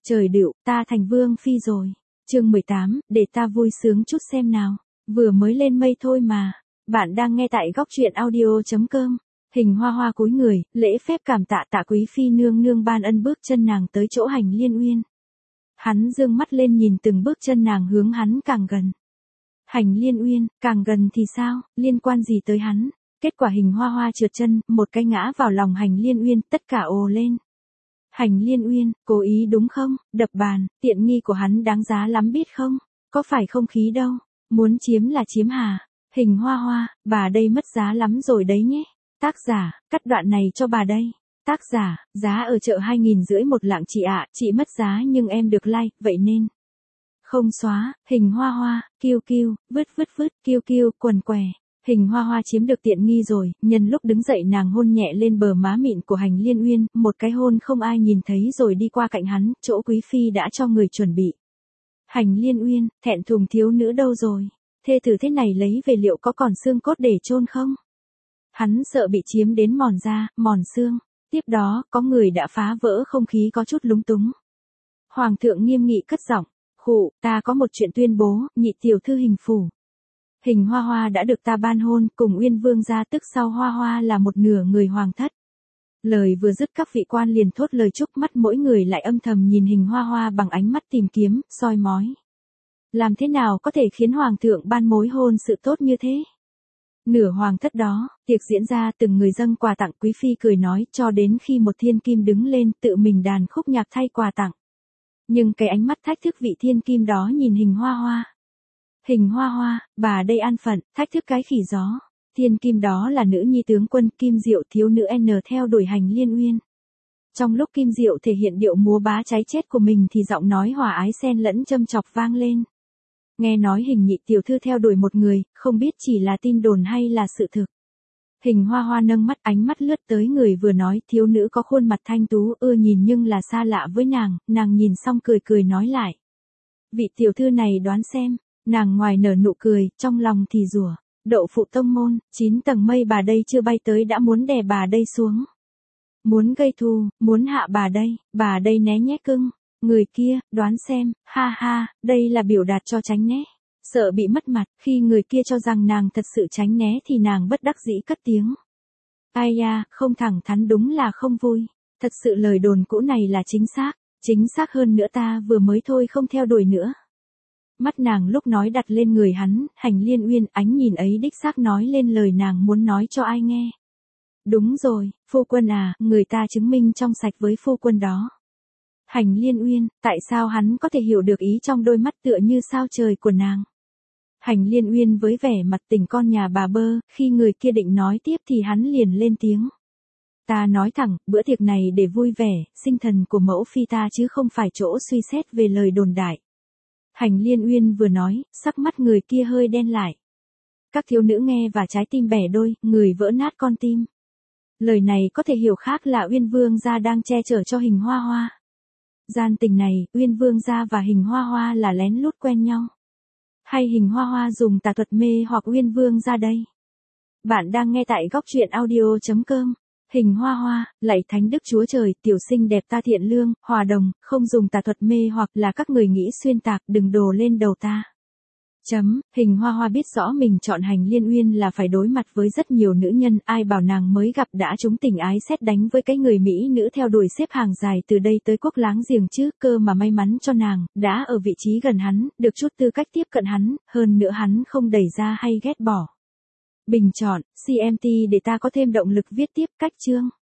Trời đựu, ta thành vương phi rồi. Chương 18, để ta vui sướng chút xem nào. Vừa mới lên mây thôi mà. Bạn đang nghe tại góc truyện audio.com. Hình Hoa Hoa cúi người, lễ phép cảm tạ tạ quý phi nương nương ban ân bước chân nàng tới chỗ Hành Liên Uyên. Hắn dương mắt lên nhìn từng bước chân nàng hướng hắn càng gần. Hành Liên Uyên, càng gần thì sao, liên quan gì tới hắn? Kết quả Hình Hoa Hoa trượt chân, một cái ngã vào lòng Hành Liên Uyên, tất cả ồ lên. Hành Liên Uyên, cố ý đúng không? Đập bàn, tiện nghi của hắn đáng giá lắm biết không? Có phải không khí đâu, muốn chiếm là chiếm hả? Hình Hoa Hoa, bà đây mất giá lắm rồi đấy nhé. Tác giả, cắt đoạn này cho bà đây. Tác giả, giá ở chợ 2.500 một lạng chị ạ, chị mất giá nhưng em được like, vậy nên. Không xóa, Hình Hoa Hoa, kiêu kiêu, vứt, kiêu kiêu, quần què. Hình Hoa Hoa chiếm được tiện nghi rồi, nhân lúc đứng dậy nàng hôn nhẹ lên bờ má mịn của Hành Liên Uyên, một cái hôn không ai nhìn thấy rồi đi qua cạnh hắn, chỗ quý phi đã cho người chuẩn bị. Hành Liên Uyên, thẹn thùng thiếu nữ đâu rồi? Thê tử thế này lấy về liệu có còn xương cốt để chôn không? Hắn sợ bị chiếm đến mòn da, mòn xương. Tiếp đó, có người đã phá vỡ không khí có chút lúng túng. Hoàng thượng nghiêm nghị cất giọng, khụ, ta có một chuyện tuyên bố, nhị tiểu thư Hình phủ. Hình Hoa Hoa đã được ta ban hôn, cùng Uyên Vương gia tức sau Hoa Hoa là một nửa người hoàng thất. Lời vừa dứt các vị quan liền thốt lời chúc, mắt mỗi người lại âm thầm nhìn Hình Hoa Hoa bằng ánh mắt tìm kiếm, soi mói. Làm thế nào có thể khiến hoàng thượng ban mối hôn sự tốt như thế? Nửa hoàng thất đó, tiệc diễn ra từng người dâng quà tặng, quý phi cười nói cho đến khi một thiên kim đứng lên tự mình đàn khúc nhạc thay quà tặng. Nhưng cái ánh mắt thách thức vị thiên kim đó nhìn Hình Hoa Hoa. Hình Hoa Hoa, bà đây an phận, thách thức cái khỉ gió. Thiên kim đó là nữ nhi tướng quân Kim Diệu thiếu nữ N theo đuổi Hành Liên Uyên. Trong lúc Kim Diệu thể hiện điệu múa bá cháy chết của mình thì giọng nói hòa ái xen lẫn châm chọc vang lên. Nghe nói Hình nhị tiểu thư theo đuổi một người, không biết chỉ là tin đồn hay là sự thực. Hình Hoa Hoa nâng mắt, ánh mắt lướt tới người vừa nói, thiếu nữ có khuôn mặt thanh tú ưa nhìn nhưng là xa lạ với nàng nhìn xong cười cười nói lại. Vị tiểu thư này đoán xem. Nàng ngoài nở nụ cười, trong lòng thì rủa, đậu phụ tông môn, 9 tầng mây bà đây chưa bay tới đã muốn đè bà đây xuống. Muốn gây thù, muốn hạ bà đây né nhé cưng. Người kia, đoán xem, ha ha, đây là biểu đạt cho tránh né. Sợ bị mất mặt, khi người kia cho rằng nàng thật sự tránh né thì nàng bất đắc dĩ cất tiếng. Ai da, không thẳng thắn đúng là không vui. Thật sự lời đồn cũ này là chính xác hơn nữa ta vừa mới thôi không theo đuổi nữa. Mắt nàng lúc nói đặt lên người hắn, Hành Liên Uyên, ánh nhìn ấy đích xác nói lên lời nàng muốn nói cho ai nghe. Đúng rồi, phu quân à, người ta chứng minh trong sạch với phu quân đó. Hành Liên Uyên, tại sao hắn có thể hiểu được ý trong đôi mắt tựa như sao trời của nàng? Hành Liên Uyên với vẻ mặt tỉnh con nhà bà bơ, khi người kia định nói tiếp thì hắn liền lên tiếng. Ta nói thẳng, bữa tiệc này để vui vẻ, sinh thần của mẫu phi ta chứ không phải chỗ suy xét về lời đồn đại. Hành Liên Uyên vừa nói, sắc mắt người kia hơi đen lại. Các thiếu nữ nghe và trái tim bẻ đôi, người vỡ nát con tim. Lời này có thể hiểu khác là Uyên Vương gia đang che chở cho Hình Hoa Hoa. Gian tình này, Uyên Vương gia và Hình Hoa Hoa là lén lút quen nhau. Hay Hình Hoa Hoa dùng tà thuật mê hoặc Uyên Vương gia đây? Bạn đang nghe tại góc truyện audio.com. Hình Hoa Hoa, lạy thánh đức chúa trời, tiểu sinh đẹp ta thiện lương, hòa đồng, không dùng tà thuật mê hoặc là các người nghĩ xuyên tạc, đừng đổ lên đầu ta. Hình Hoa Hoa biết rõ mình chọn Hành Liên Uyên là phải đối mặt với rất nhiều nữ nhân, ai bảo nàng mới gặp đã trúng tình ái sét đánh với cái người mỹ nữ theo đuổi xếp hàng dài từ đây tới quốc láng giềng chứ, cơ mà may mắn cho nàng, đã ở vị trí gần hắn, được chút tư cách tiếp cận hắn, hơn nữa hắn không đẩy ra hay ghét bỏ. Bình chọn, CMT để ta có thêm động lực viết tiếp cách chương.